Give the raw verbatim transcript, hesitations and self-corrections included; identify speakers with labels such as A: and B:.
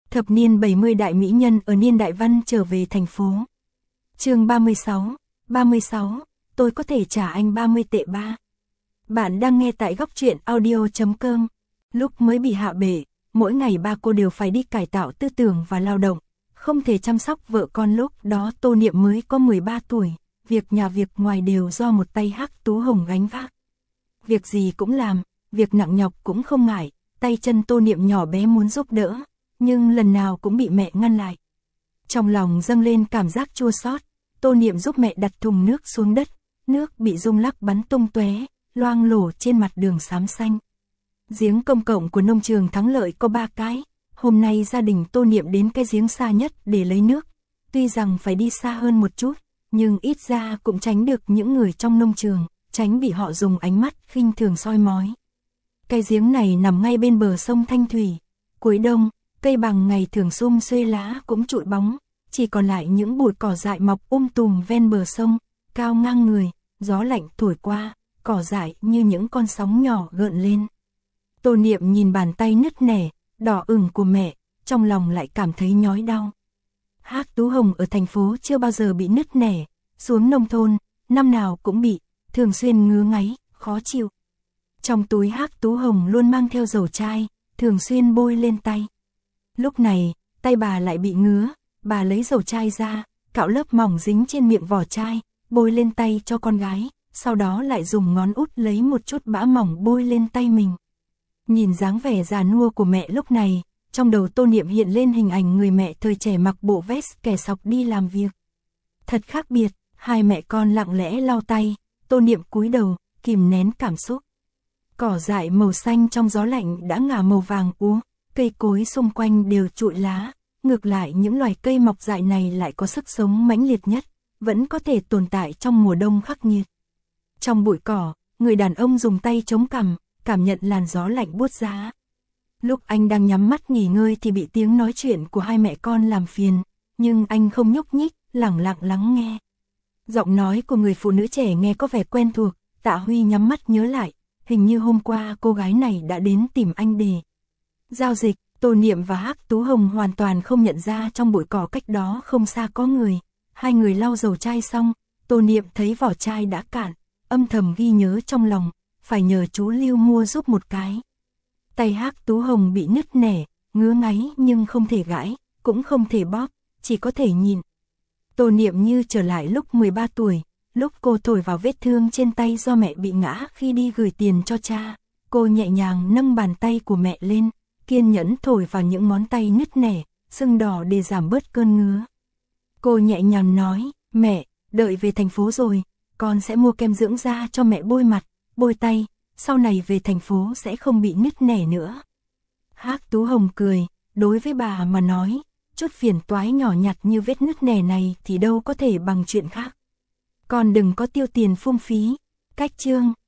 A: Thập niên bảy mươi đại mỹ nhân ở niên đại văn trở về thành phố. Chương ba mươi sáu, ba mươi sáu, tôi có thể trả anh ba mươi tệ ba. Bạn đang nghe tại góc truyện audio chấm com. Lúc mới bị hạ bệ, mỗi ngày ba cô đều phải đi cải tạo tư tưởng và lao động, không thể chăm sóc vợ con. Lúc đó Tô Niệm mới có mười ba tuổi, việc nhà việc ngoài đều do một tay Hắc Tú Hồng gánh vác. Việc gì cũng làm, việc nặng nhọc cũng không ngại, tay chân Tô Niệm nhỏ bé muốn giúp đỡ, nhưng lần nào cũng bị mẹ ngăn lại. Trong lòng dâng lên cảm giác chua xót, Tô Niệm giúp mẹ đặt thùng nước xuống đất, nước bị rung lắc bắn tung tóe, loang lổ trên mặt đường xám xanh. Giếng công cộng của nông trường Thắng Lợi có ba cái, hôm nay gia đình Tô Niệm đến cái giếng xa nhất để lấy nước, tuy rằng phải đi xa hơn một chút, nhưng ít ra cũng tránh được những người trong nông trường, tránh bị họ dùng ánh mắt khinh thường soi mói. Cái giếng này nằm ngay bên bờ sông Thanh Thủy, cuối đông, cây bằng ngày thường sum xuê lá cũng trụi bóng, chỉ còn lại những bụi cỏ dại mọc um tùm ven bờ sông, cao ngang người, gió lạnh thổi qua, cỏ dại như những con sóng nhỏ gợn lên. Tô Niệm nhìn bàn tay nứt nẻ, đỏ ửng của mẹ, trong lòng lại cảm thấy nhói đau. Hắc Tú Hồng ở thành phố chưa bao giờ bị nứt nẻ, xuống nông thôn, năm nào cũng bị, thường xuyên ngứa ngáy, khó chịu. Trong túi Hắc Tú Hồng luôn mang theo dầu chai, thường xuyên bôi lên tay. Lúc này, tay bà lại bị ngứa, bà lấy dầu chai ra, cạo lớp mỏng dính trên miệng vỏ chai, bôi lên tay cho con gái, sau đó lại dùng ngón út lấy một chút bã mỏng bôi lên tay mình. Nhìn dáng vẻ già nua của mẹ lúc này, trong đầu Tô Niệm hiện lên hình ảnh người mẹ thời trẻ mặc bộ vest kẻ sọc đi làm việc. Thật khác biệt, hai mẹ con lặng lẽ lau tay, Tô Niệm cúi đầu, kìm nén cảm xúc. Cỏ dại màu xanh trong gió lạnh đã ngả màu vàng úa, cây cối xung quanh đều trụi lá, ngược lại những loài cây mọc dại này lại có sức sống mãnh liệt nhất, vẫn có thể tồn tại trong mùa đông khắc nghiệt. Trong bụi cỏ, người đàn ông dùng tay chống cằm, cảm nhận làn gió lạnh buốt giá. Lúc anh đang nhắm mắt nghỉ ngơi thì bị tiếng nói chuyện của hai mẹ con làm phiền, nhưng anh không nhúc nhích, lẳng lặng lắng nghe. Giọng nói của người phụ nữ trẻ nghe có vẻ quen thuộc, Tạ Huy nhắm mắt nhớ lại, hình như hôm qua cô gái này đã đến tìm anh để giao dịch. Tô Niệm và Hắc Tú Hồng hoàn toàn không nhận ra trong bụi cỏ cách đó không xa có người. Hai người lau dầu chai xong, Tô Niệm thấy vỏ chai đã cạn, âm thầm ghi nhớ trong lòng, phải nhờ chú Lưu mua giúp một cái. Tay Hắc Tú Hồng bị nứt nẻ, ngứa ngáy nhưng không thể gãi, cũng không thể bóp, chỉ có thể nhìn. Tô Niệm như trở lại lúc mười ba tuổi, lúc cô thổi vào vết thương trên tay do mẹ bị ngã khi đi gửi tiền cho cha. Cô nhẹ nhàng nâng bàn tay của mẹ lên, kiên nhẫn thổi vào những ngón tay nứt nẻ, sưng đỏ để giảm bớt cơn ngứa. Cô nhẹ nhàng nói, mẹ, đợi về thành phố rồi, con sẽ mua kem dưỡng da cho mẹ bôi mặt, bôi tay, sau này về thành phố sẽ không bị nứt nẻ nữa. Hắc Tú Hồng cười, đối với bà mà nói, chút phiền toái nhỏ nhặt như vết nứt nẻ này thì đâu có thể bằng chuyện khác. Con đừng có tiêu tiền phung phí. Cách chương